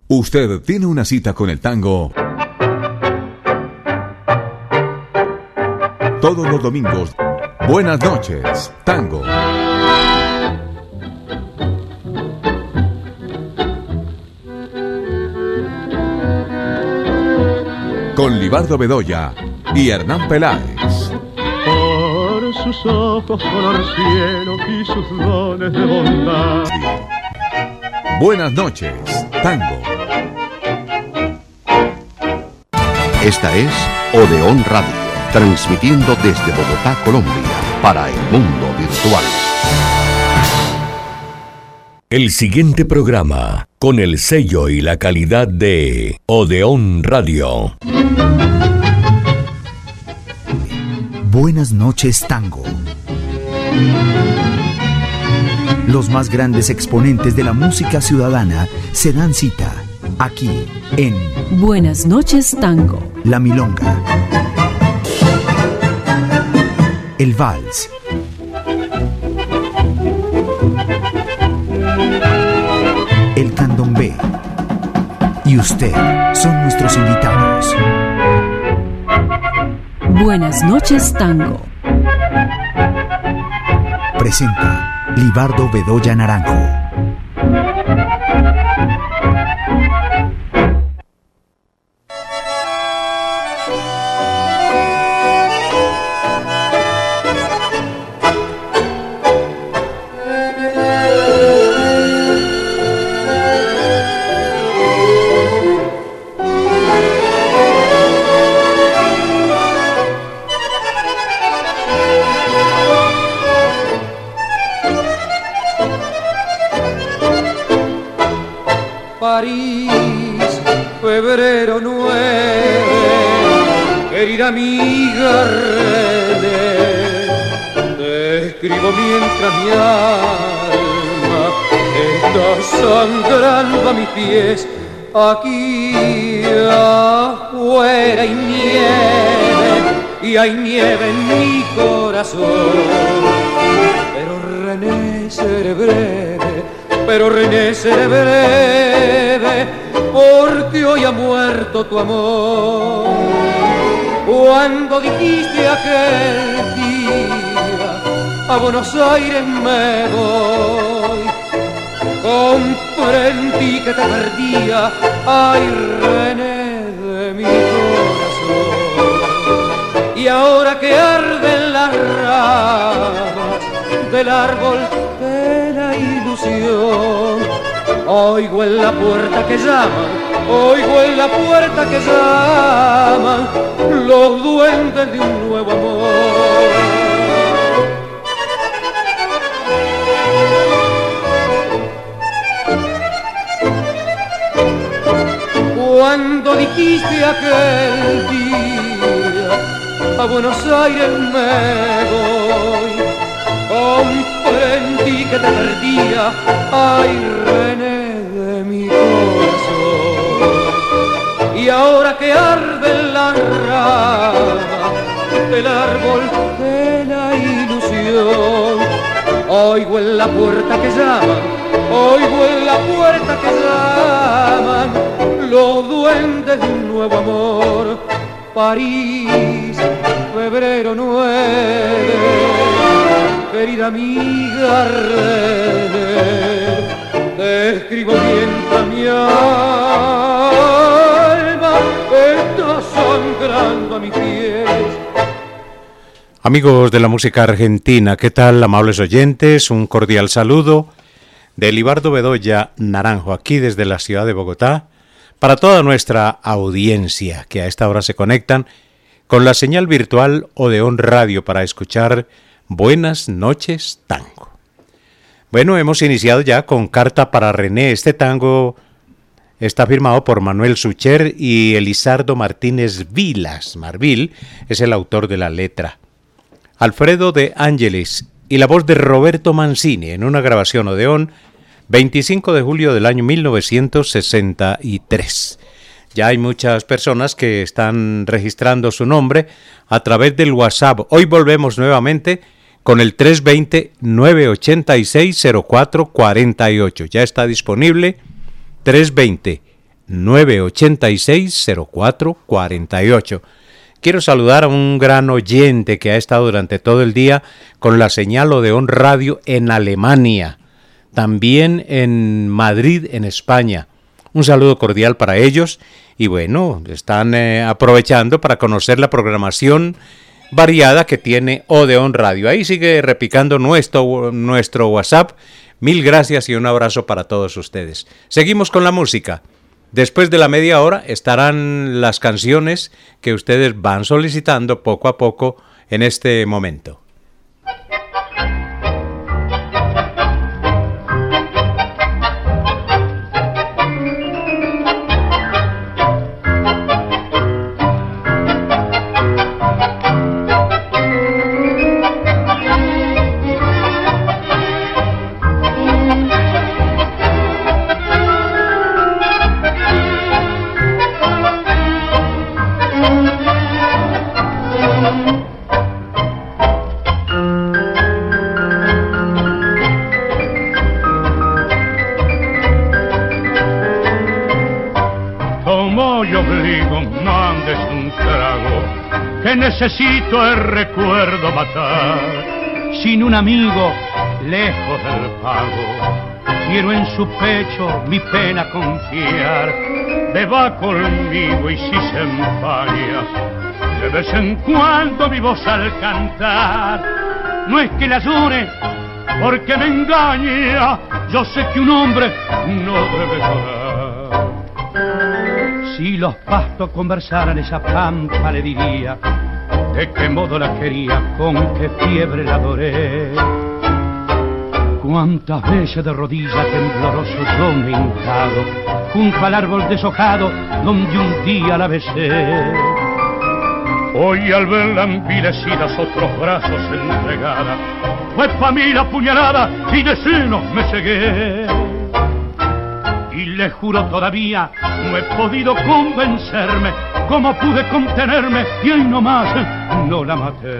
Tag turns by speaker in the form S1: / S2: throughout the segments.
S1: Usted tiene una cita con el tango todos los domingos. Buenas noches, tango. Con Libardo Bedoya y Hernán Peláez.
S2: Por sus ojos color cielo y sus dones de bondad.
S1: Buenas noches, tango.
S3: Esta es Odeón Radio, transmitiendo desde Bogotá, Colombia, para el mundo virtual.
S4: El siguiente programa, con el sello y la calidad de Odeón Radio.
S5: Buenas noches, tango. Los más grandes exponentes de la música ciudadana se dan cita aquí en
S6: Buenas noches, tango.
S5: La milonga, el vals, el candombe y usted son nuestros invitados.
S6: Buenas noches, tango.
S5: Presenta Libardo Bedoya Naranjo.
S7: París, febrero 9, querida amiga René, te escribo mientras mi alma está sangrando a mis pies. Aquí afuera hay nieve en mi corazón, pero René seré breve, porque hoy ha muerto tu amor. Cuando dijiste aquel día, a Buenos Aires me voy, comprendí que te perdía, ay René de mi corazón. Y ahora que arden las ramas del árbol de la ilusión, oigo en la puerta que llaman los duendes de un nuevo amor. Cuando dijiste aquel día, a Buenos Aires me voy, comprendí que te perdía, ay René de mi corazón. Y ahora que arden las ramas del árbol de la ilusión, oigo en la puerta que llaman los duendes de un nuevo amor. París, febrero 9, querida amiga René, te escribo mientras mi alma está sangrando a mis pies.
S8: Amigos de la música argentina, ¿qué tal, amables oyentes? Un cordial saludo de Libardo Bedoya Naranjo, aquí desde la ciudad de Bogotá, para toda nuestra audiencia que a esta hora se conectan con la señal virtual Odeón Radio para escuchar Buenas noches, tango. Bueno, hemos iniciado ya con Carta para René. Este tango está firmado por Manuel Sucher y Elizardo Martínez Vilas. Marvil es el autor de la letra. Alfredo de Ángeles y la voz de Roberto Mancini en una grabación Odeón, 25 de julio del año 1963. Ya hay muchas personas que están registrando su nombre a través del WhatsApp. Hoy volvemos nuevamente con el 320-986-0448. Ya está disponible 320 986-0448. Quiero saludar a un gran oyente que ha estado durante todo el día con la señal Odeón Radio en Alemania, también en Madrid, en España. Un saludo cordial para ellos y bueno, están aprovechando para conocer la programación variada que tiene Odeón Radio. Ahí sigue repicando nuestro WhatsApp. Mil gracias y un abrazo para todos ustedes. Seguimos con la música. Después de la media hora estarán las canciones que ustedes van solicitando poco a poco en este momento.
S2: Necesito el recuerdo matar, sin un amigo, lejos del pago. Quiero en su pecho mi pena confiar. Beba conmigo y si se empaña, de vez en cuando mi voz al cantar. No es que la llore porque me engaña, yo sé que un hombre no debe llorar. Si los pastos conversaran esa pampa le diría de qué modo la quería, con qué fiebre la adoré. Cuántas veces de rodillas tembloroso yo me he hincado junto al árbol deshojado donde un día la besé. Hoy al verla envilecidas otros brazos entregada, fue pa' mí la puñalada y de senos me cegué. Y le juro todavía no he podido convencerme cómo pude contenerme y ahí nomás no la maté.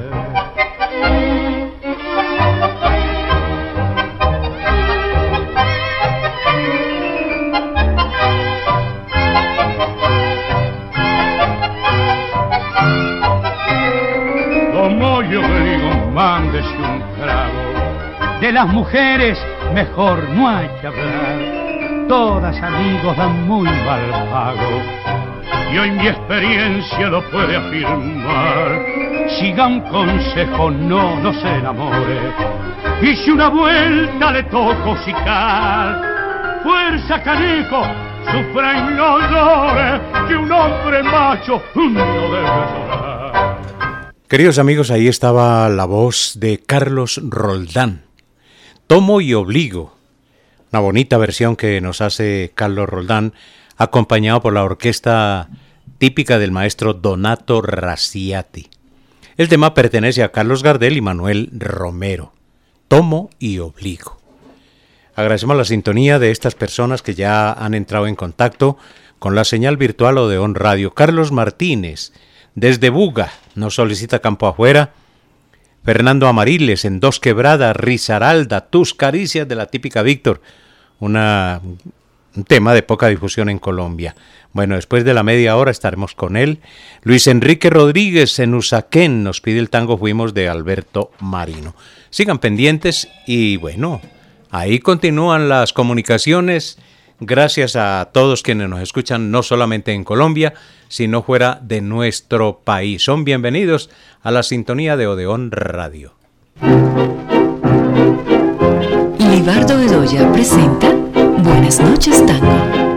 S2: Como yo digo, mándese un trago. De las mujeres mejor no hay que hablar. Todas amigos dan muy mal pago y hoy mi experiencia lo puede afirmar. Siga un consejo, no se enamore, y si una vuelta le toca hocicar, fuerza caneco, sufra y no llore, que un hombre macho no debe llorar.
S8: Queridos amigos, ahí estaba la voz de Carlos Roldán, Tomo y Obligo. Una bonita versión que nos hace Carlos Roldán, acompañado por la orquesta típica del maestro Donato Raciati. El tema pertenece a Carlos Gardel y Manuel Romero. Tomo y Obligo. Agradecemos la sintonía de estas personas que ya han entrado en contacto con la señal virtual Odeón Radio. Carlos Martínez, desde Buga, nos solicita campo afuera. Fernando Amariles, en Dos Quebradas, Risaralda, Tus Caricias, de la típica Víctor. Un tema de poca difusión en Colombia. Bueno, después de la media hora estaremos con él. Luis Enrique Rodríguez en Usaquén nos pide el tango Fuimos de Alberto Marino. Sigan pendientes y bueno, ahí continúan las comunicaciones. Gracias a todos quienes nos escuchan no solamente en Colombia, sino fuera de nuestro país. Son bienvenidos a la sintonía de Odeón Radio.
S6: Libardo Bedoya presenta Buenas noches, Tango.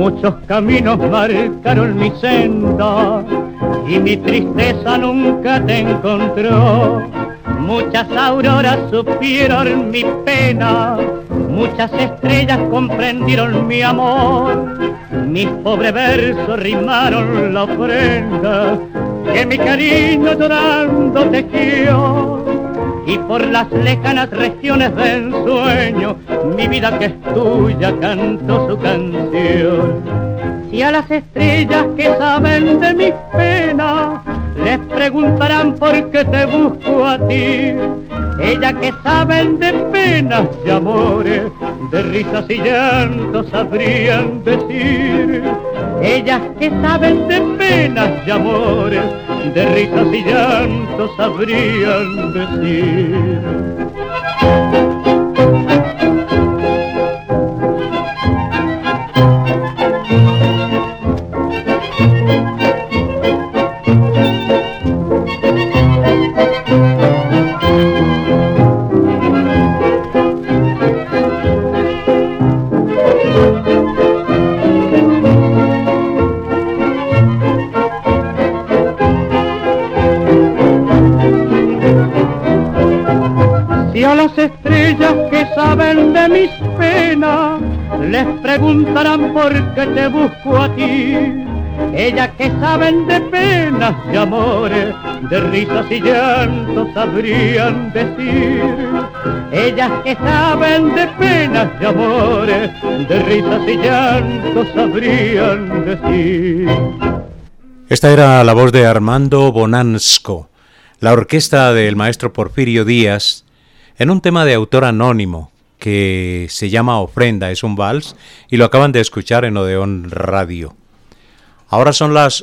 S2: Muchos caminos marcaron mi senda y mi tristeza nunca te encontró. Muchas auroras supieron mi pena, muchas estrellas comprendieron mi amor. Mis pobres versos rimaron la ofrenda que mi cariño llorando tejió. Y por las lejanas regiones del sueño, mi vida que es tuya cantó su canción. Si a las estrellas que saben de mis penas les preguntarán por qué te busco a ti, ellas que saben de penas y amores, de risas y llantos sabrían decir. Ellas que saben de penas y amores, de risas y llantos sabrían decir. Estrellas que saben de mis penas les preguntarán por qué te busco a ti. Ellas que saben de penas y amores, de risas y llantos sabrían decir. Ellas que saben de penas y amores, de risas y llantos sabrían decir.
S8: Esta era la voz de Armando Bonansco, la orquesta del maestro Porfirio Díaz, en un tema de autor anónimo que se llama Ofrenda, es un vals, y lo acaban de escuchar en Odeón Radio. Ahora son las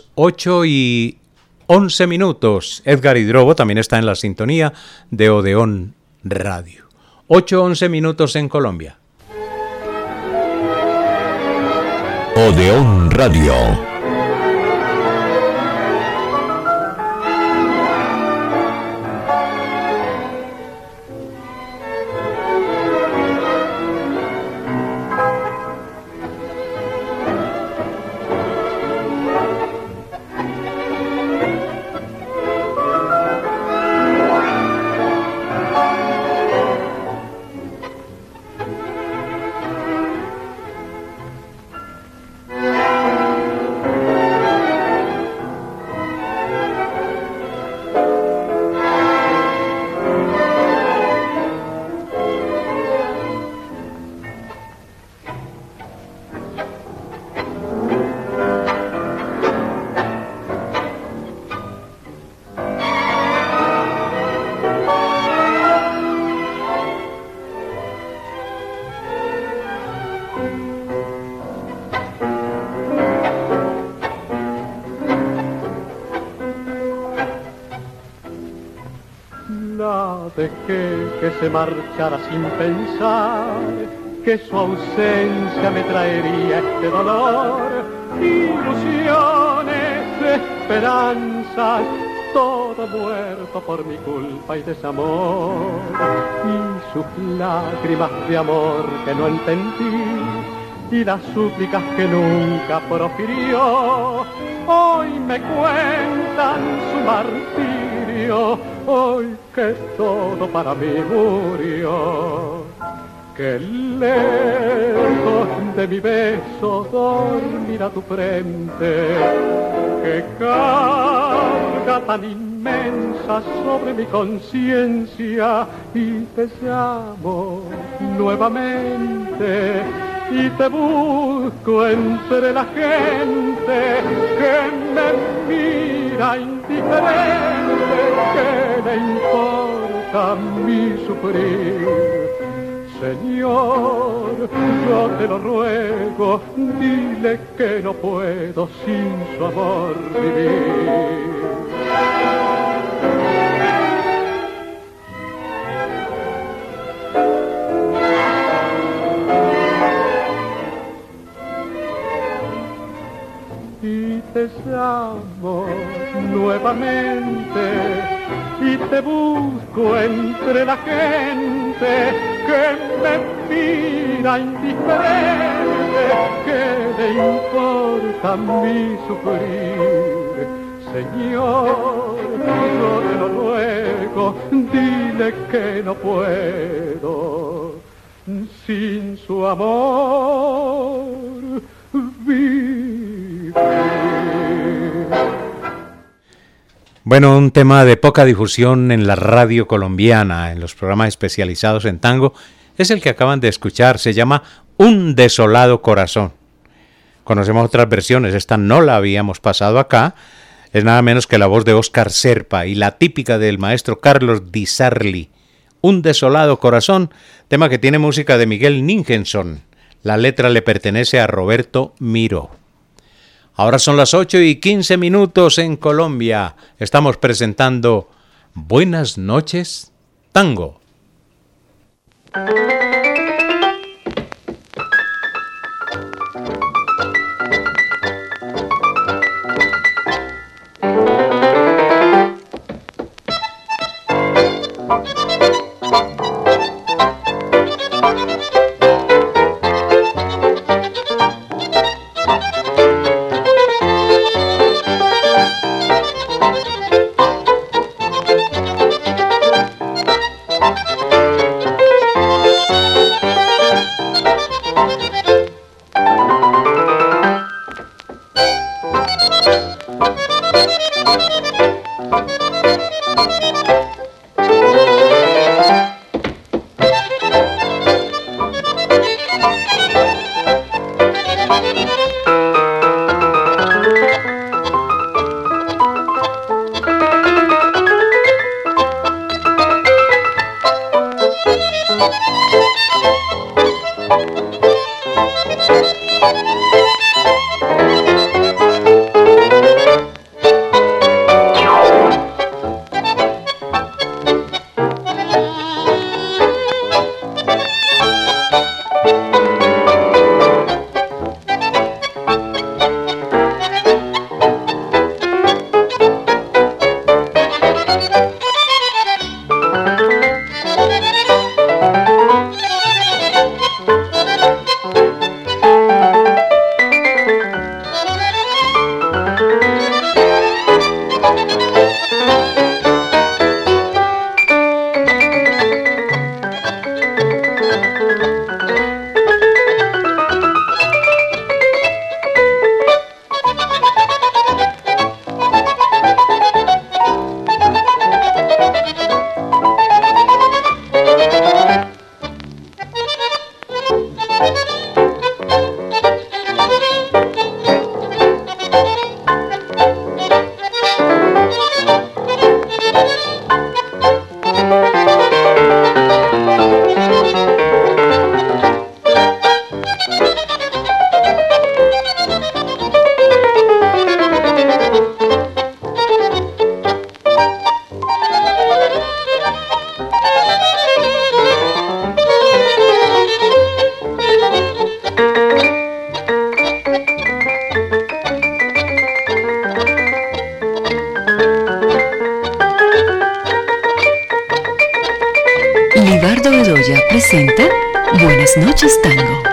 S8: 8:11. Edgar Hidrobo también está en la sintonía de Odeón Radio. 8:11 en Colombia.
S4: Odeón Radio.
S7: Dejé que se marchara sin pensar que su ausencia me traería este dolor. Ilusiones, esperanzas, todo muerto por mi culpa y desamor. Y sus lágrimas de amor que no entendí y las súplicas que nunca profirió, hoy me cuentan su martirio, hoy que todo para mí murió. Que lejos de mi beso dormirá tu frente, que carga tan inmensa sobre mi conciencia, y te llamo nuevamente y te busco entre la gente que me mira indiferente. ¿Qué le importa mi sufrir? Señor, yo te lo ruego, dile que no puedo sin su amor vivir. Y te llamo nuevamente y te busco entre la gente que me mira indiferente.
S2: ¿qué le importa mi sufrir? Señor, yo te lo ruego, dile que no puedo sin su amor vivir.
S8: Bueno, un tema de poca difusión en la radio colombiana, en los programas especializados en tango, es el que acaban de escuchar. Se llama Un desolado corazón. Conocemos otras versiones, esta no la habíamos pasado acá. Es nada menos que la voz de Óscar Serpa y la típica del maestro Carlos Di Sarli. Un desolado corazón, tema que tiene música de Miguel Ningenson. La letra le pertenece a Roberto Miró. Ahora son las 8:15 en Colombia. Estamos presentando Buenas noches, Tango.
S6: Libardo Bedoya presenta Buenas noches, Tango.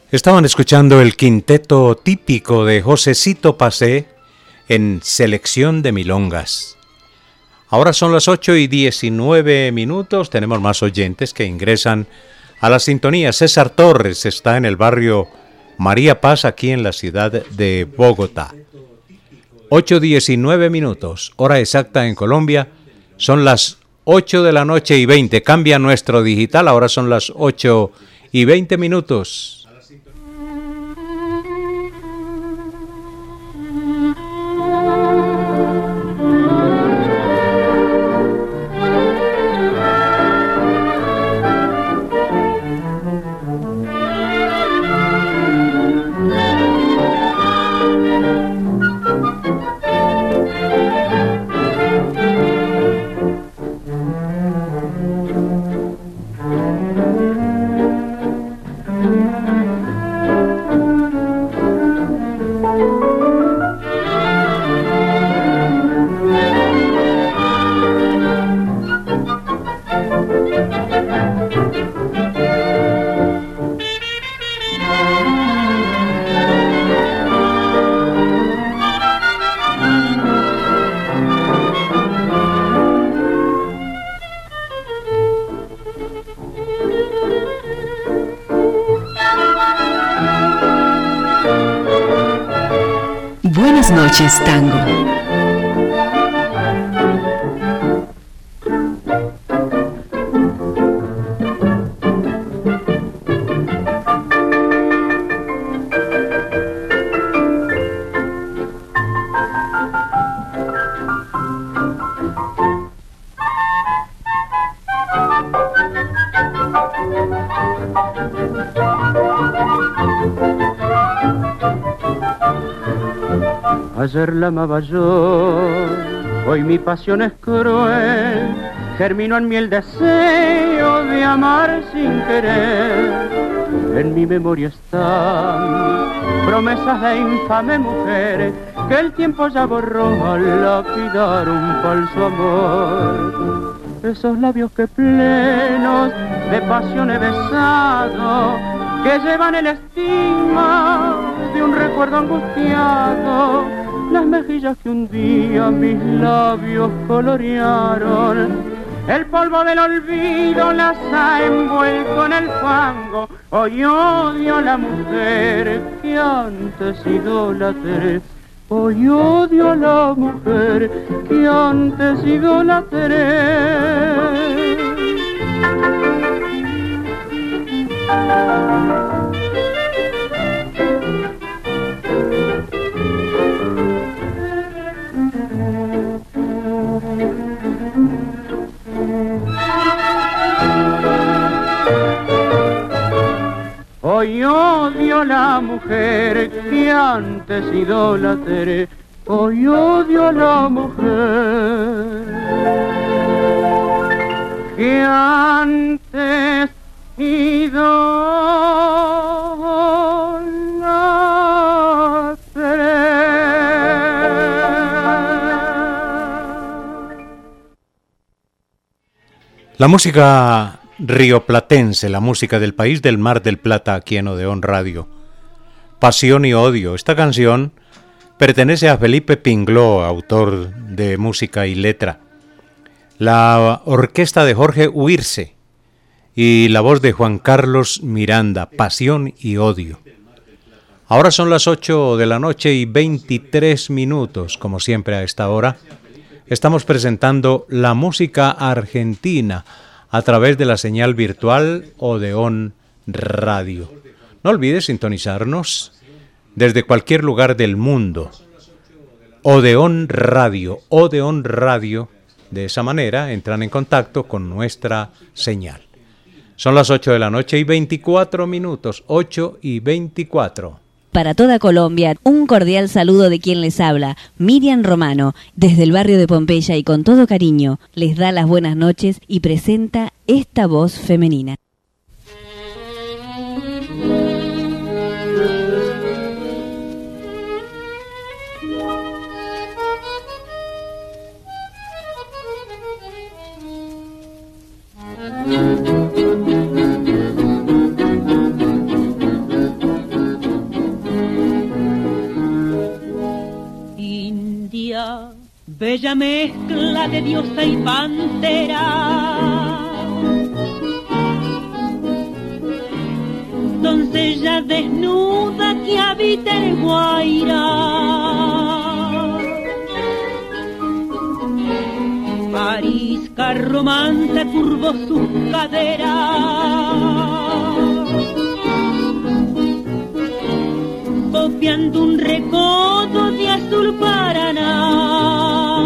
S8: Estaban escuchando el quinteto típico de Josecito Pacé en Selección de Milongas. Ahora son las 8:19. Tenemos más oyentes que ingresan a la sintonía. César Torres está en el barrio María Paz, aquí en la ciudad de Bogotá. 8:19, hora exacta en Colombia. Son las 8:20. Cambia nuestro digital, ahora son las 8:20.
S6: Buenas noches, Tango.
S7: Ayer la amaba yo, hoy mi pasión es cruel, germinó en mí el deseo de amar sin querer. En mi memoria están promesas de infame mujer que el tiempo ya borró al lapidar un falso amor. Esos labios que plenos de pasión he besado, que llevan el estigma de un recuerdo angustiado, las mejillas que un día mis labios colorearon, el polvo del olvido las ha envuelto en el fango. Hoy odio a la mujer que antes idolatré, hoy odio a la mujer que antes idolatré. Hoy odio a la mujer que antes idolatré, hoy odio a la mujer que antes idolatré.
S8: La música rioplatense, la música del país del Mar del Plata, aquí en Odeón Radio. Pasión y odio. Esta canción pertenece a Felipe Pingló, autor de música y letra. La orquesta de Jorge Huirse y la voz de Juan Carlos Miranda, Pasión y odio. Ahora son las 8:23, como siempre a esta hora. Estamos presentando la música argentina a través de la señal virtual Odeón Radio. No olvides sintonizarnos desde cualquier lugar del mundo. Odeón Radio. De esa manera entran en contacto con nuestra señal. Son las 8:24, 8:24.
S9: Para toda Colombia, un cordial saludo de quien les habla, Miriam Romano, desde el barrio de Pompeya, y con todo cariño les da las buenas noches y presenta esta voz femenina.
S10: bella mezcla de diosa y pantera, doncella desnuda que habita el Guaira. Arisca romance curvó sus caderas, copiando un recodo de azul Paraná.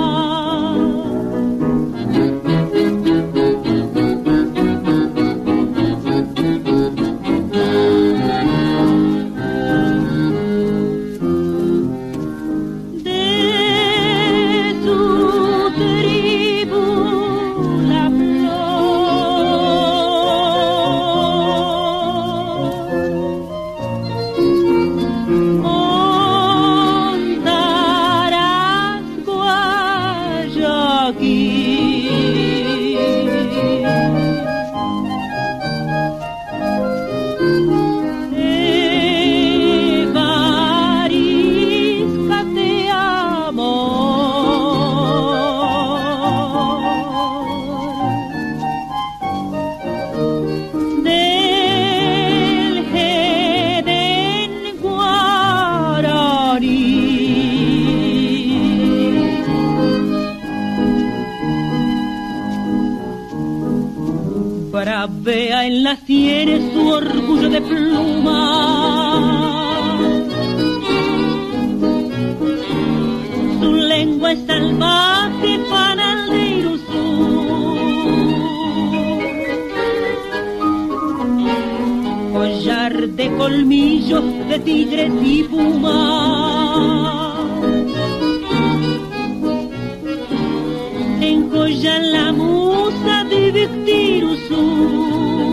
S10: Vea en las sienes su orgullo de pluma, su lengua es salvaje panal de Irusú, collar de colmillos de tigres y pumas, encolla la musa de Victirusú.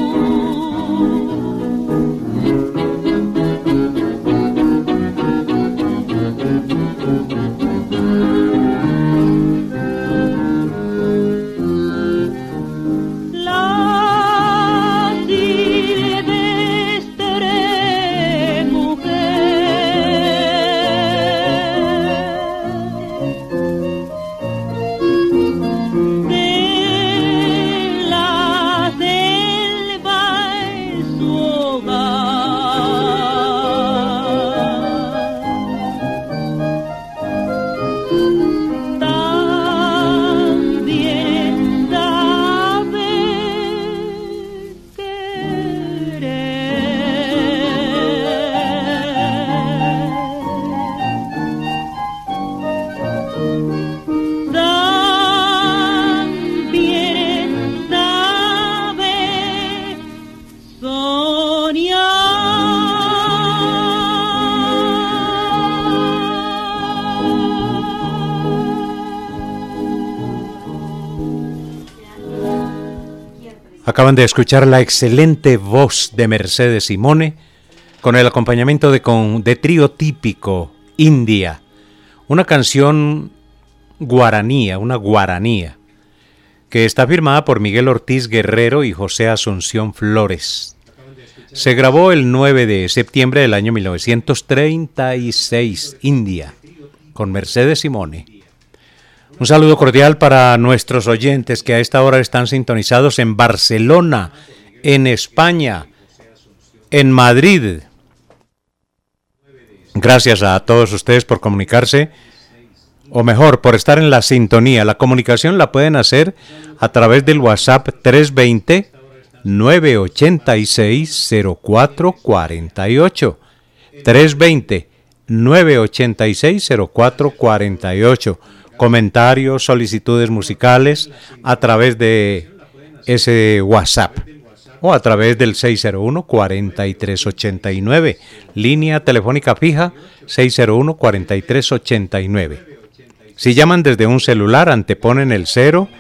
S8: Acaban de escuchar la excelente voz de Mercedes Simone con el acompañamiento de trío típico India, una canción guaranía, una guaranía, que está firmada por Miguel Ortiz Guerrero y José Asunción Flores. Se grabó el 9 de septiembre del año 1936, India, con Mercedes Simone. Un saludo cordial para nuestros oyentes que a esta hora están sintonizados en Barcelona, en España, en Madrid. Gracias a todos ustedes por comunicarse, o mejor, por estar en la sintonía. La comunicación la pueden hacer a través del WhatsApp 320-986-0448. 320-986-0448. Comentarios, solicitudes musicales a través de ese WhatsApp o a través del 601-4389, línea telefónica fija 601-4389. Si llaman desde un celular, anteponen el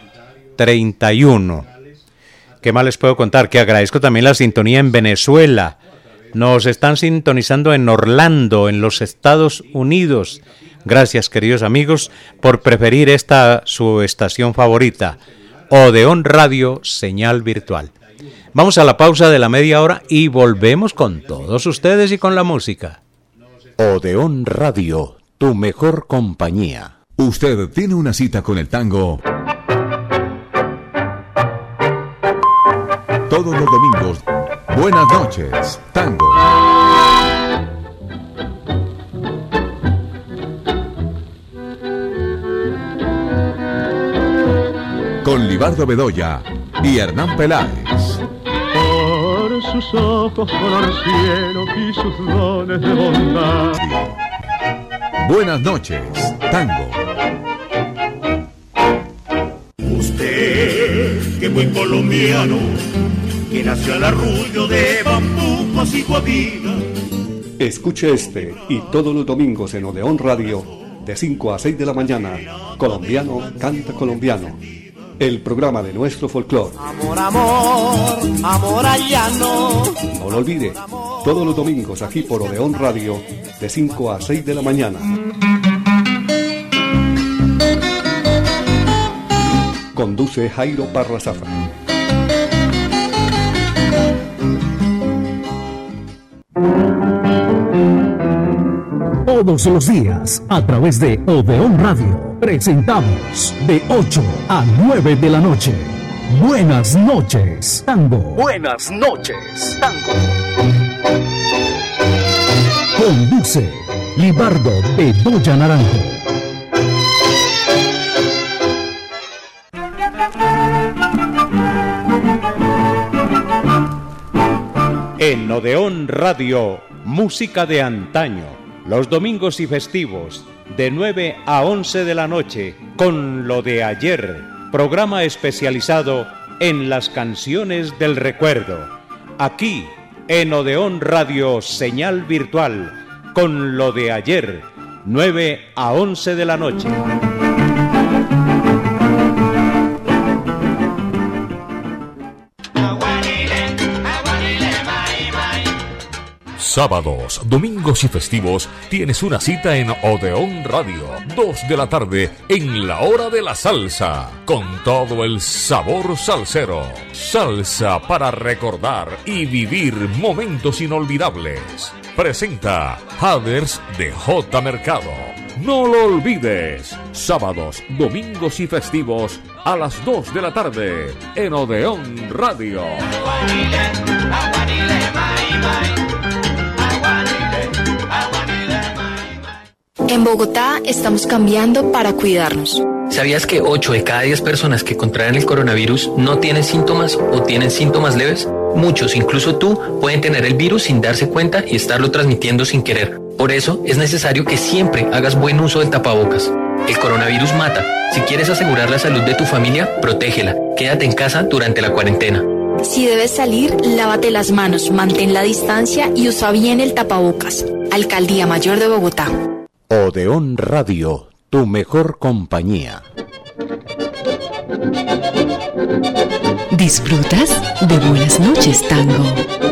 S8: 031. ¿Qué más les puedo contar? Que agradezco también la sintonía en Venezuela. Nos están sintonizando en Orlando, en los Estados Unidos. Gracias, queridos amigos, por preferir esta su estación favorita, Odeón Radio, señal virtual. Vamos a la pausa de la media hora y volvemos con todos ustedes y con la música.
S3: Odeón Radio, tu mejor compañía.
S1: Usted tiene una cita con el tango todos los domingos. Buenas noches, tango. Con Libardo Bedoya y Hernán Peláez.
S2: Por sus ojos color cielo y sus dones de bondad.
S1: Buenas noches, tango.
S11: Usted, que buen colombiano, que nació al arrullo de bambucos y guabinas.
S12: Escuche este y todos los domingos en Odeón Radio, de 5 a 6 de la mañana, Colombiano Canta Colombiano, el programa de nuestro folclore.
S13: Amor, amor, amor allano.
S12: No lo olvide, todos los domingos aquí por Odeón Radio, de 5 a 6 de la mañana. Conduce Jairo Parra Zafra.
S14: Todos los días, a través de Odeón Radio, presentamos de 8 a 9 de la noche. Buenas noches, tango.
S13: Buenas noches, tango.
S14: Conduce Libardo Bedoya Naranjo.
S8: En Odeón Radio, música de antaño. Los domingos y festivos, de 9 a 11 de la noche, con Lo de Ayer, programa especializado en las canciones del recuerdo. Aquí, en Odeón Radio, señal virtual, con Lo de Ayer, 9 a 11 de la noche.
S4: Sábados, domingos y festivos tienes una cita en Odeón Radio, 2 de la tarde, en la hora de la salsa, con todo el sabor salsero. Salsa para recordar y vivir momentos inolvidables. Presenta Haders de J. Mercado. No lo olvides, sábados, domingos y festivos a las 2 de la tarde, en Odeón Radio.
S15: En Bogotá estamos cambiando para cuidarnos.
S16: ¿Sabías que 8 de cada 10 personas que contraen el coronavirus no tienen síntomas o tienen síntomas leves? Muchos, incluso tú, pueden tener el virus sin darse cuenta y estarlo transmitiendo sin querer. Por eso es necesario que siempre hagas buen uso del tapabocas. El coronavirus mata. Si quieres asegurar la salud de tu familia, protégela. Quédate en casa durante la cuarentena.
S15: Si debes salir, lávate las manos, mantén la distancia y usa bien el tapabocas. Alcaldía Mayor de Bogotá.
S8: Odeón Radio, tu mejor compañía.
S6: ¿Disfrutas de Buenas noches, tango?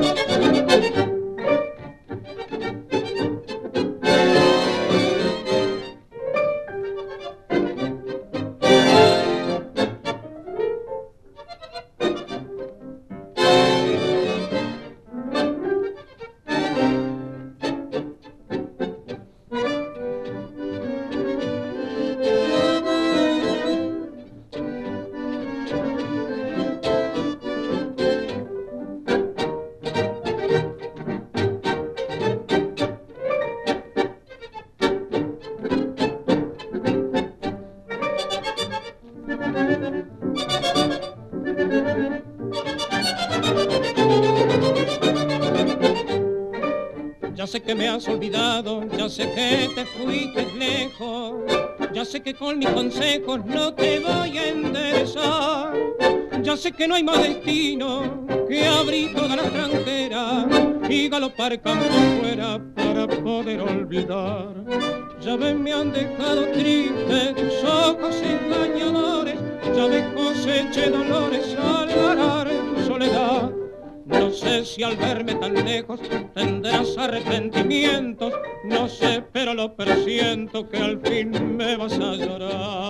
S10: Ya sé que me has olvidado, ya sé que te fuiste lejos, ya sé que con mis consejos no te voy a enderezar, ya sé que no hay más destino que abrir toda la tranquera y galopar campo fuera para poder olvidar. Ya ves, me han dejado triste tus ojos engañadores, ya ves, coseché dolores al arar tu soledad. No sé si al verme tan lejos tendrás arrepentimientos, no sé, pero lo presiento que al fin me vas a llorar.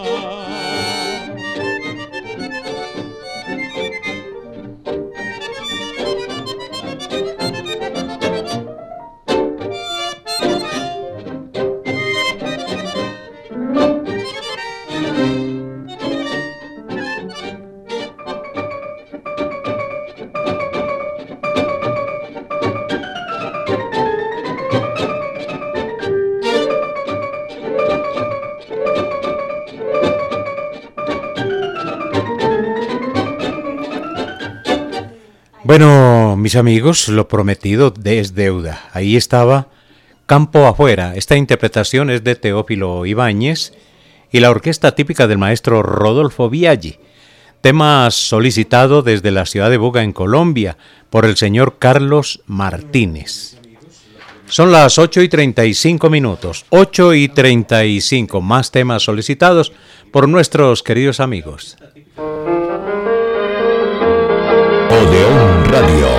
S8: Bueno, mis amigos, lo prometido es deuda. Ahí estaba Campo Afuera. Esta interpretación es de Teófilo Ibáñez y la orquesta típica del maestro Rodolfo Biaggi. Tema solicitado desde la ciudad de Buga, en Colombia, por el señor Carlos Martínez. Son las 8:35 minutos. 8:35, más temas solicitados por nuestros queridos amigos.
S1: Odeón Radio.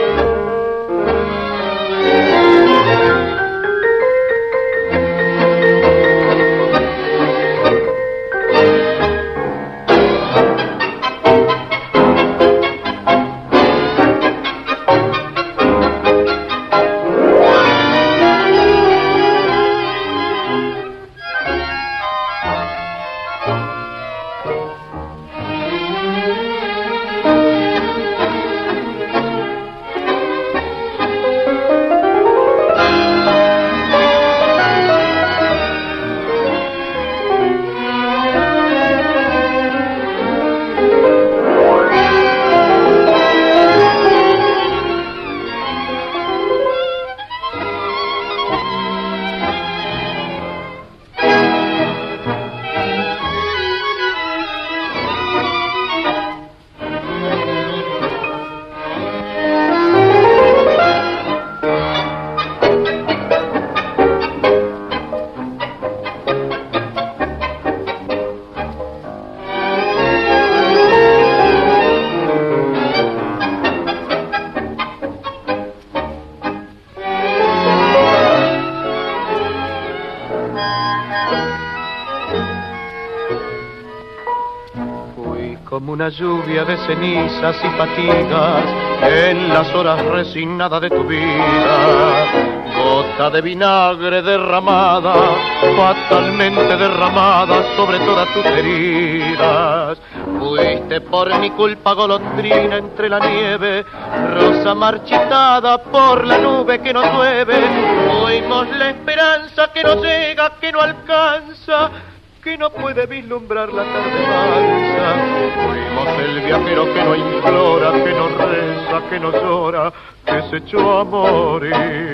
S13: Una lluvia de cenizas y fatigas en las horas resignadas de tu vida, gota de vinagre derramada, fatalmente derramada sobre todas tus heridas. Fuiste por mi culpa golondrina entre la nieve, rosa marchitada por la nube que no llueve. Fuimos la esperanza que no llega, que no alcanza, que no puede vislumbrar la tarde mansa. Fuimos el viajero que no implora, que no reza, que no llora, que se echó a morir.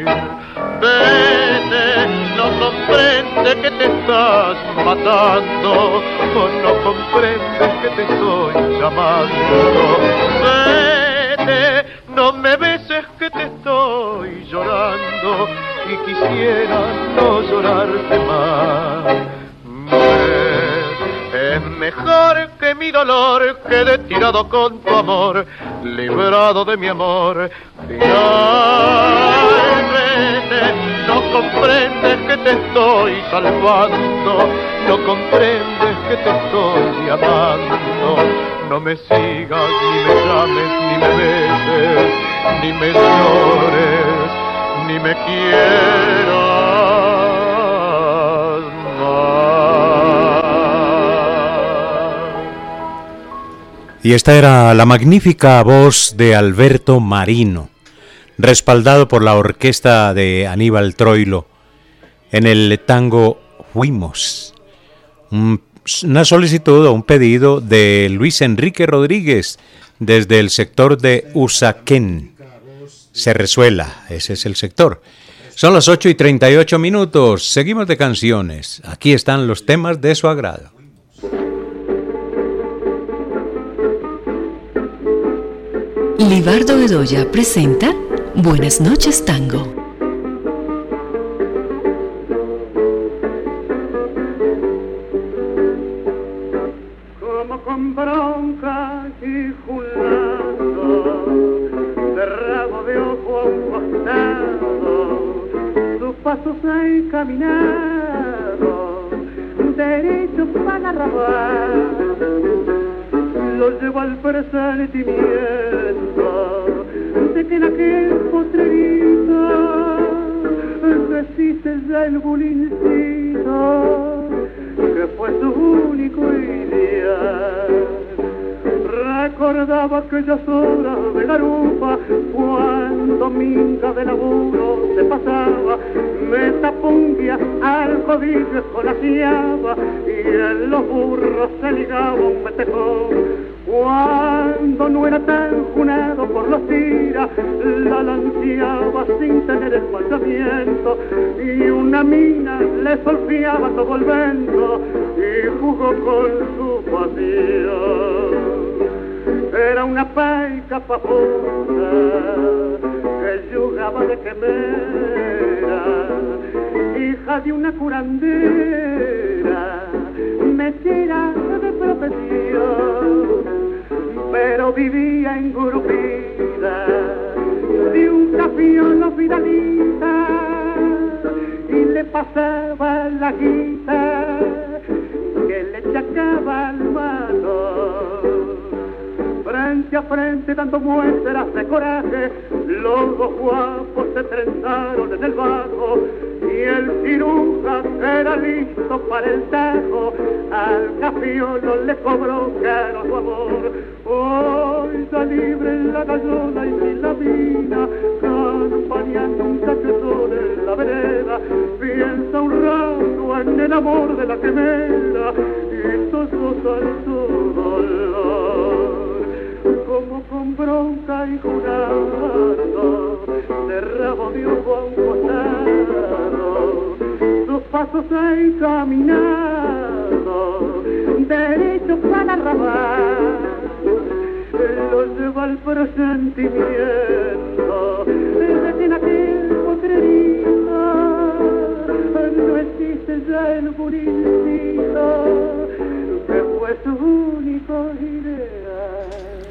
S13: Vete, no comprende que te estás matando, o no comprendes que te estoy llamando. Vete, no me beses que te estoy llorando, y quisiera no llorarte más. Es mejor que mi dolor quede tirado con tu amor, librado de mi amor. Finalmente no comprendes que te estoy salvando, no comprendes que te estoy amando. No me sigas, ni me llames, ni me beses, ni me llores, ni me quieras.
S8: Y esta era la magnífica voz de Alberto Marino, respaldado por la orquesta de Aníbal Troilo en el tango Fuimos. Una solicitud o un pedido de Luis Enrique Rodríguez desde el sector de Usaquén, Cerrezuela, ese es el sector. Son las 8:38 minutos, seguimos de canciones. Aquí están los temas de su agrado.
S6: Libardo Bedoya presenta Buenas noches, Tango.
S7: Como con bronca y jurando, de rabo de ojo a un costado, sus pasos han caminado, derecho para arrabal. Lo llevo al presentimiento de que en aquel potrerito resiste ya el bulincito que fue su único ideal. Recordaba aquellas horas de garupa cuando minga de laburo se pasaba, me tapunguía al codillo escolaciaba y en los burros se ligaba un metejón. Cuando no era tan junado por los tiras, la lanceaba sin tener el pensamiento, y una mina le solfiaba todo el vento y jugó con su pasión. Era una paica papuda que jugaba de quemera, hija de una curandera, metida de profesión, pero vivía engrupida de un cafiolo vidalita y le pasaba la guita que le chacaba al mano. Frente a frente dando muestras de coraje, los dos guapos se trenzaron en el bajo y el ciruja que era listo para el tajo al cafiolo le cobró caro su amor. Hoy está libre en la gallola y sin la mina, campaneando un cachetón en la vereda, piensa un rato en el amor de la quemera y sososa su dolor. Como con bronca y jurando, de rabo de uva a un costado, sus pasos encaminados, derecho para arrabal, lo lleva al presentimiento de que en aquel potrerito no existe ya el burilcito que fue su único ideal.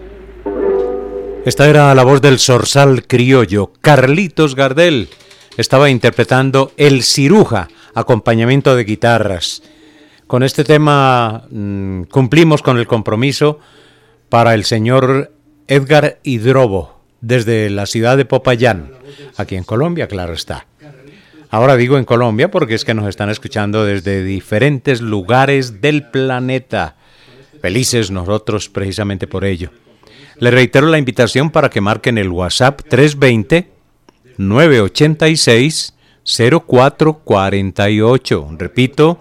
S8: Esta era la voz del zorzal criollo. Carlitos Gardel estaba interpretando El Ciruja, acompañamiento de guitarras. Con este tema cumplimos con el compromiso para el señor Edgar Hidrobo, desde la ciudad de Popayán, aquí en Colombia, claro está. Ahora digo en Colombia porque es que nos están escuchando desde diferentes lugares del planeta. Felices nosotros precisamente por ello. Les reitero la invitación para que marquen el WhatsApp 320-986-0448. Repito,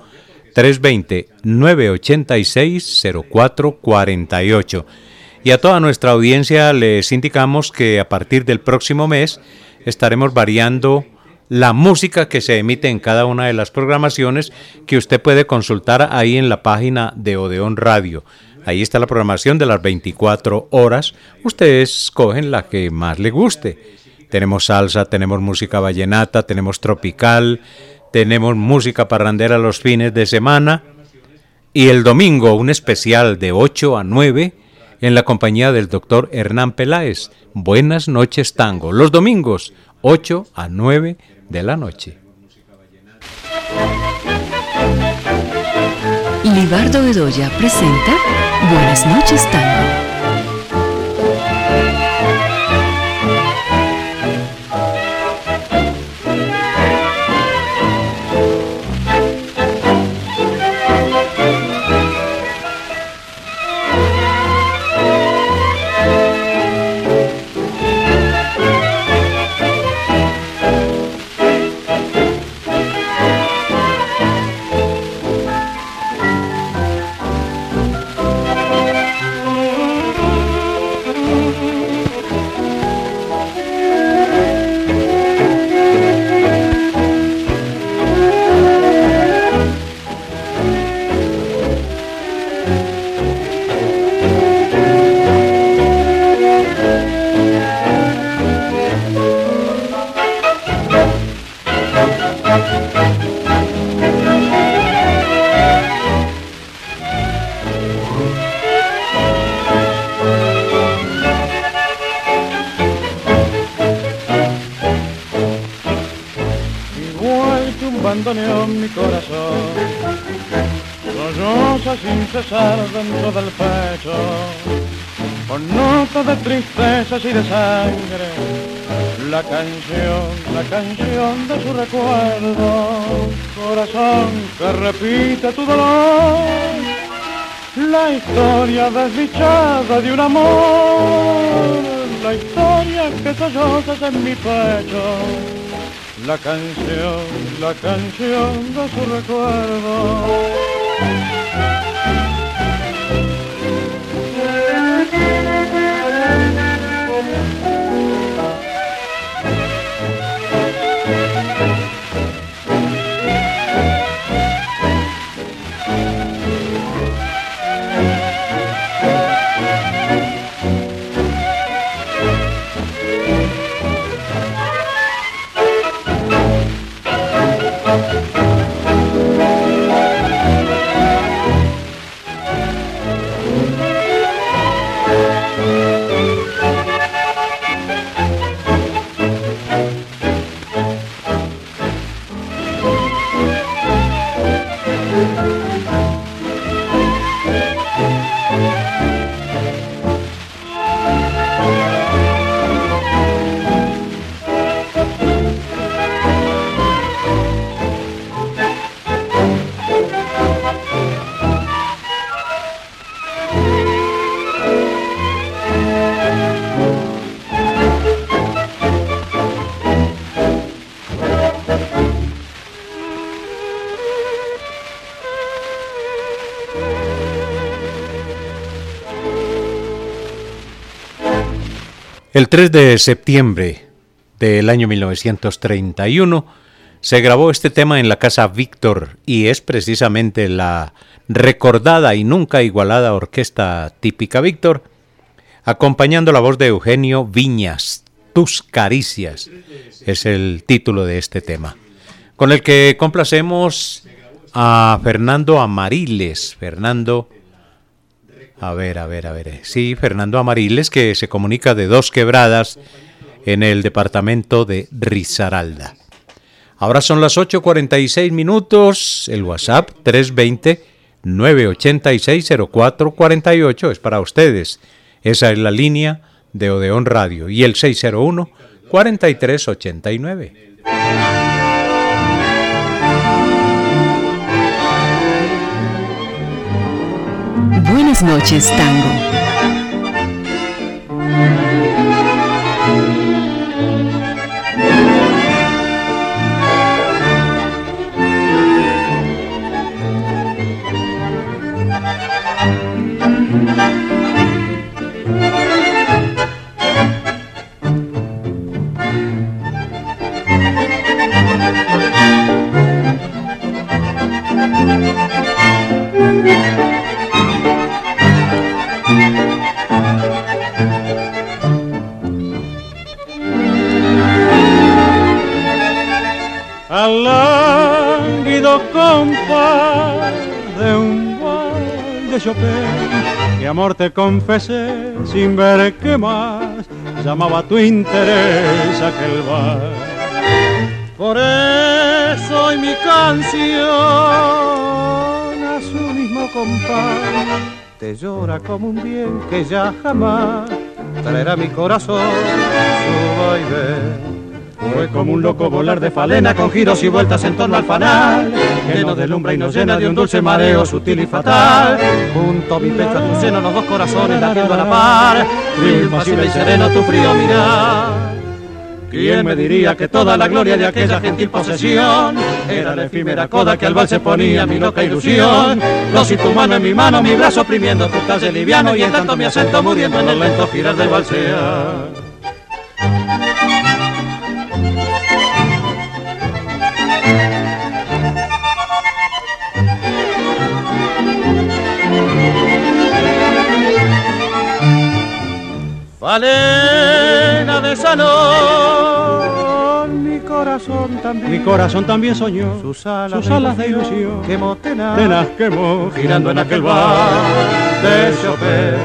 S8: 320-986-0448. Y a toda nuestra audiencia les indicamos que a partir del próximo mes estaremos variando la música que se emite en cada una de las programaciones que usted puede consultar ahí en la página de Odeón Radio. Ahí está la programación de las 24 horas. Ustedes escogen la que más les guste. Tenemos salsa, tenemos música vallenata, tenemos tropical, tenemos música parrandera los fines de semana. Y el domingo un especial de 8 a 9 en la compañía del doctor Hernán Peláez. Buenas noches tango. Los domingos 8 a 9 de la noche.
S6: Libardo Bedoya presenta Buenas noches tango.
S17: bandoneón mi corazón, solloza sin cesar dentro del pecho, con notas de tristezas y de sangre, la canción de su recuerdo, corazón que repite tu dolor, la historia desdichada de un amor, la historia que sollozas en mi pecho. La canción de su recuerdo.
S8: El 3 de septiembre del año 1931 se grabó este tema en la Casa Víctor y es precisamente la recordada y nunca igualada Orquesta Típica Víctor, acompañando la voz de Eugenio Viñas. Tus caricias es el título de este tema, con el que complacemos a Fernando Amariles. Fernando Amariles, que se comunica de Dos Quebradas en el departamento de Risaralda. Ahora son las 8:46 minutos, el WhatsApp 320-986-0448 es para ustedes. Esa es la línea de Odeón Radio y el 601-4389.
S6: Buenas noches, Tango.
S17: Al lánguido compás de un bal de Chopin, que amor te confesé sin ver qué más llamaba tu interés aquel bar. Por eso hoy mi canción a su mismo compás te llora como un bien que ya jamás traerá mi corazón su vaivén. Fue como un loco volar de falena con giros y vueltas en torno al fanal, que nos deslumbra y nos llena de un dulce mareo sutil y fatal. Junto a mi pecho a tu seno los dos corazones latiendo a la par, frío impasible y sereno tu frío mirar. ¿Quién me diría que toda la gloria de aquella gentil posesión era la efímera coda que al vals se ponía mi loca ilusión? Dos y tu mano en mi mano, mi brazo oprimiendo tu talle liviano, y en tanto mi acento muriendo en el lento girar del valsear. Falena de salón, mi corazón también soñó sus alas de ilusión, quemó tenaz, quemó, girando en aquel bar de Chopin,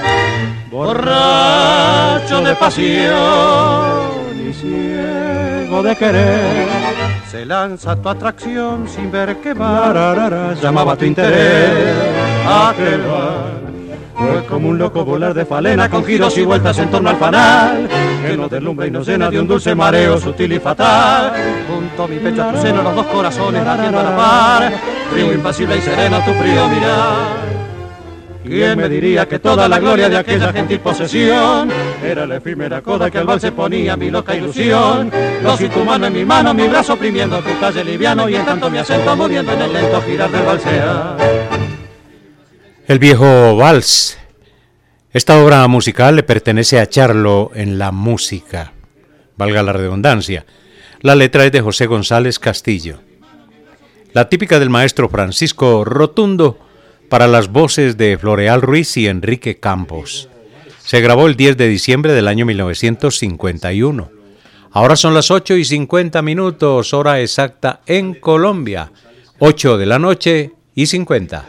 S17: borracho de pasión y ciego de querer, se lanza tu atracción sin ver qué bar llamaba tu interés aquel bar. Fue como un loco volar de falena con giros y vueltas en torno al fanal, que nos deslumbra y nos llena de un dulce mareo sutil y fatal. Junto a mi pecho a tu seno los dos corazones latiendo a la par, frío impasible y sereno tu frío mirar. ¿Quién me diría que toda la gloria de aquella gentil posesión era la efímera coda que al vals se ponía mi loca ilusión? Dos y tu mano en mi mano, mi brazo oprimiendo tu talle liviano, y en tanto mi acento muriendo en el lento girar del valsear.
S8: El viejo vals. Esta obra musical le pertenece a Charlo en la música, valga la redundancia. La letra es de José González Castillo. La típica del maestro Francisco Rotundo para las voces de Floreal Ruiz y Enrique Campos. Se grabó el 10 de diciembre del año 1951. Ahora son las 8:50, hora exacta en Colombia. 8 de la noche y 50.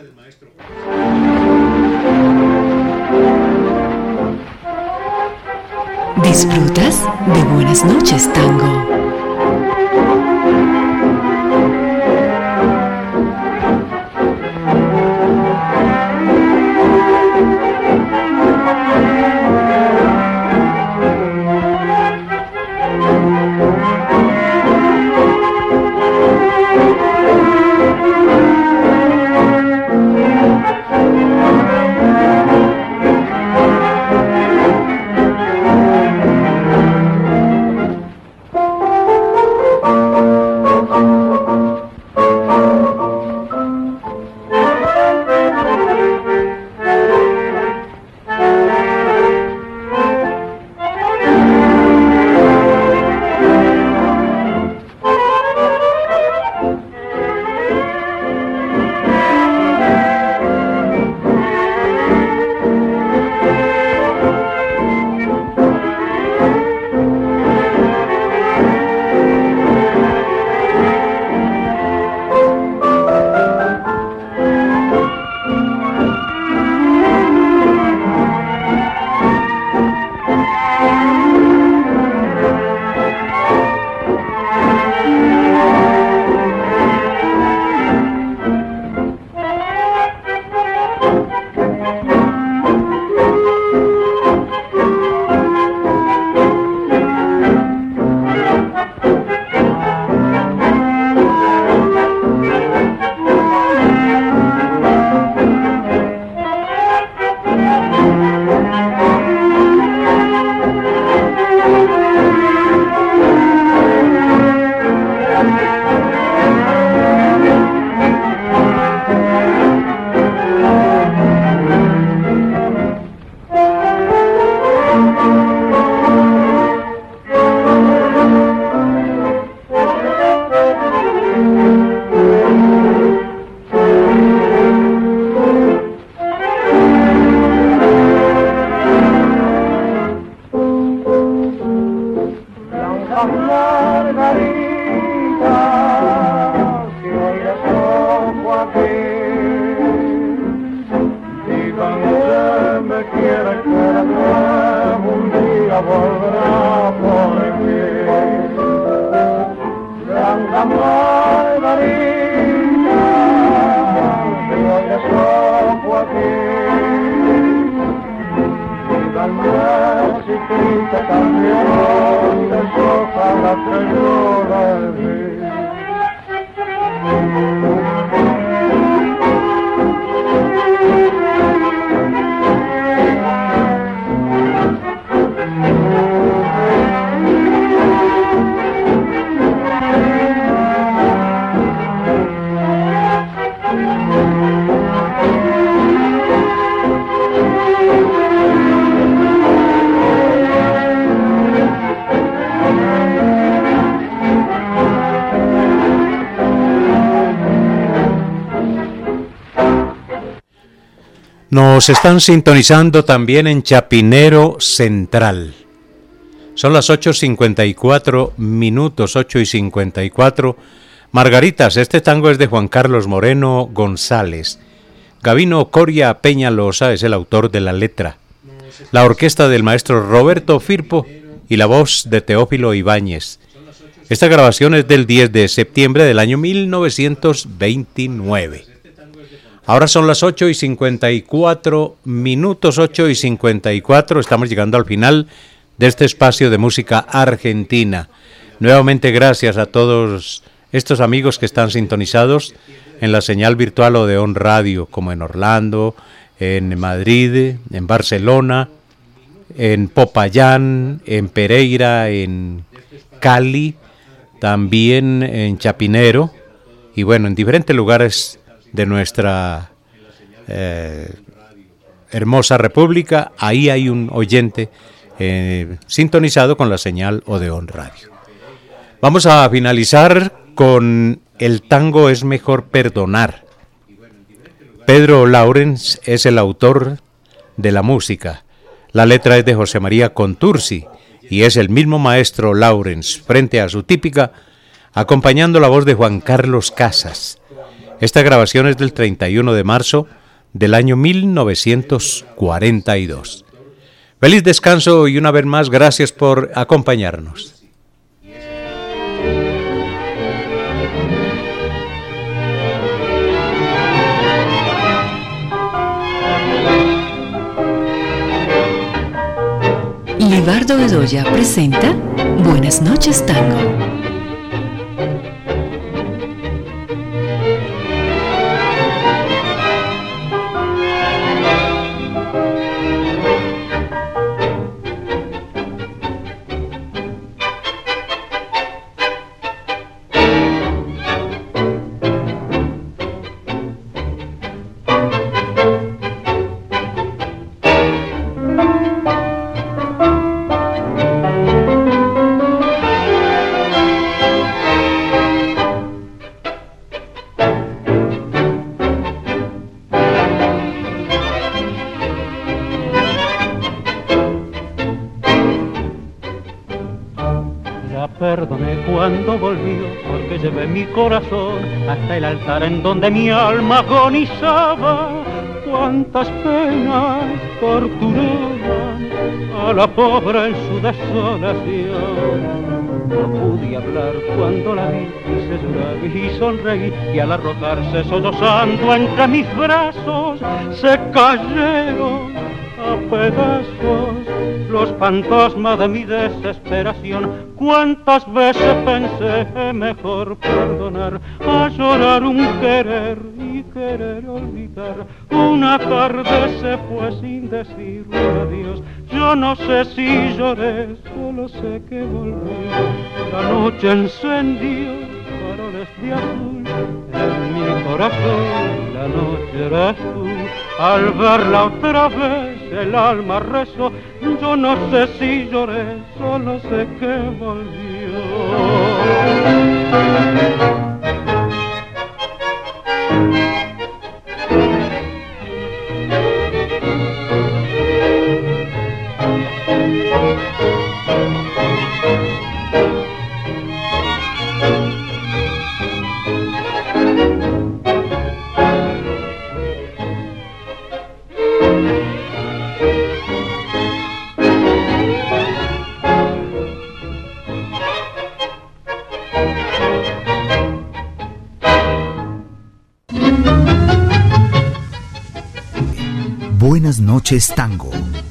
S6: ¿Disfrutas de Buenas noches, Tango?
S18: Santa Margarita, que hoy le sopo aquí. Viva el mar, chiquita, también deshoja la que llora el río.
S8: Nos están sintonizando también en Chapinero Central. Son las 8:54 minutos, 8:54. Margaritas, este tango es de Juan Carlos Moreno González. Gabino Coria Peñalosa es el autor de la letra. La orquesta del maestro Roberto Firpo y la voz de Teófilo Ibáñez. Esta grabación es del 10 de septiembre del año 1929. Ahora son las 8:54 minutos, 8:54. Estamos llegando al final de este espacio de música argentina. Nuevamente gracias a todos estos amigos que están sintonizados en la señal virtual Odeón Radio, como en Orlando, en Madrid, en Barcelona, en Popayán, en Pereira, en Cali, también en Chapinero y bueno, en diferentes lugares de nuestra hermosa república. Ahí hay un oyente sintonizado con la señal Odeón Radio. Vamos a finalizar con el tango Es Mejor Perdonar. Pedro Laurens es el autor de la música. La letra es de José María Contursi y es el mismo maestro Laurens frente a su típica, acompañando la voz de Juan Carlos Casas. Esta grabación es del 31 de marzo del año 1942. Feliz descanso y una vez más gracias por acompañarnos.
S6: Libardo Bedoya presenta Buenas noches, Tango.
S10: Cuando volvió, porque llevé mi corazón hasta el altar en donde mi alma agonizaba. Cuántas penas torturaban a la pobre en su desolación. No pude hablar cuando la vi, quise llorar y sonreí, y al arrojarse sollozando entre mis brazos, se cayeron a pedazos los fantasmas de mi desesperación. Cuántas veces pensé mejor perdonar, a llorar un querer y querer olvidar. Una tarde se fue sin decirle adiós. Yo no sé si lloré, solo sé que volví. La noche encendió faroles de azul en mi corazón, la noche era azul. Al verla otra vez el alma rezó. Yo no sé si lloré, solo sé que volvió.
S5: Buenas noches, Tango.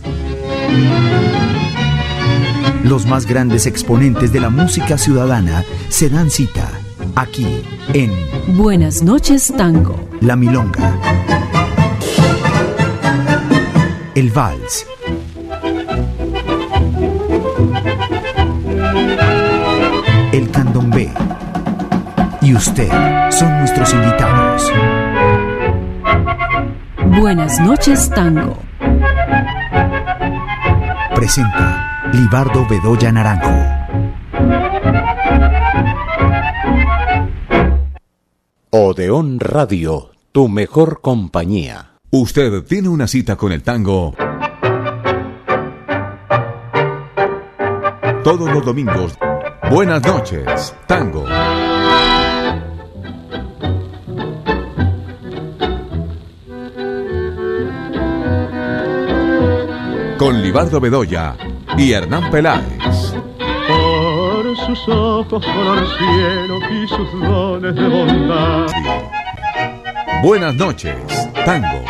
S5: Los más grandes exponentes de la música ciudadana se dan cita aquí en
S6: Buenas noches, Tango.
S5: La Milonga, el Vals, el Candombe y usted son nuestros invitados.
S6: Buenas noches, Tango.
S5: Presenta Libardo Bedoya Naranjo.
S8: Odeón Radio, tu mejor compañía.
S1: Usted tiene una cita con el tango todos los domingos. Buenas noches, Tango. Con Libardo Bedoya y Hernán Peláez.
S13: Por sus ojos color cielo y sus dones de bondad.
S1: Buenas noches, Tango.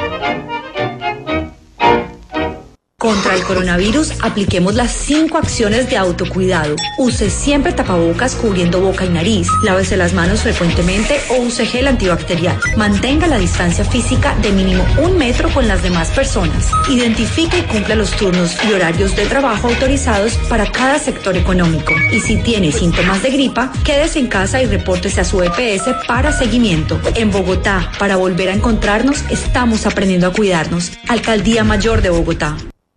S15: Contra el coronavirus, apliquemos las 5 acciones de autocuidado. Use siempre tapabocas cubriendo boca y nariz. Lávese las manos frecuentemente o use gel antibacterial. Mantenga la distancia física de mínimo 1 metro con las demás personas. Identifique y cumpla los turnos y horarios de trabajo autorizados para cada sector económico. Y si tiene síntomas de gripa, quédese en casa y repórtese a su EPS para seguimiento. En Bogotá, para volver a encontrarnos, estamos aprendiendo a cuidarnos. Alcaldía Mayor de Bogotá.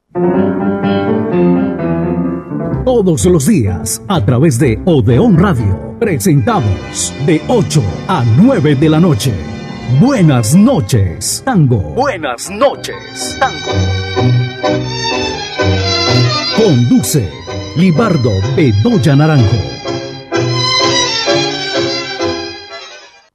S14: Todos los días, a través de Odeón Radio, presentamos de 8 a 9 de la noche. Buenas noches, Tango. Buenas noches, Tango. Conduce Libardo Bedoya Naranjo.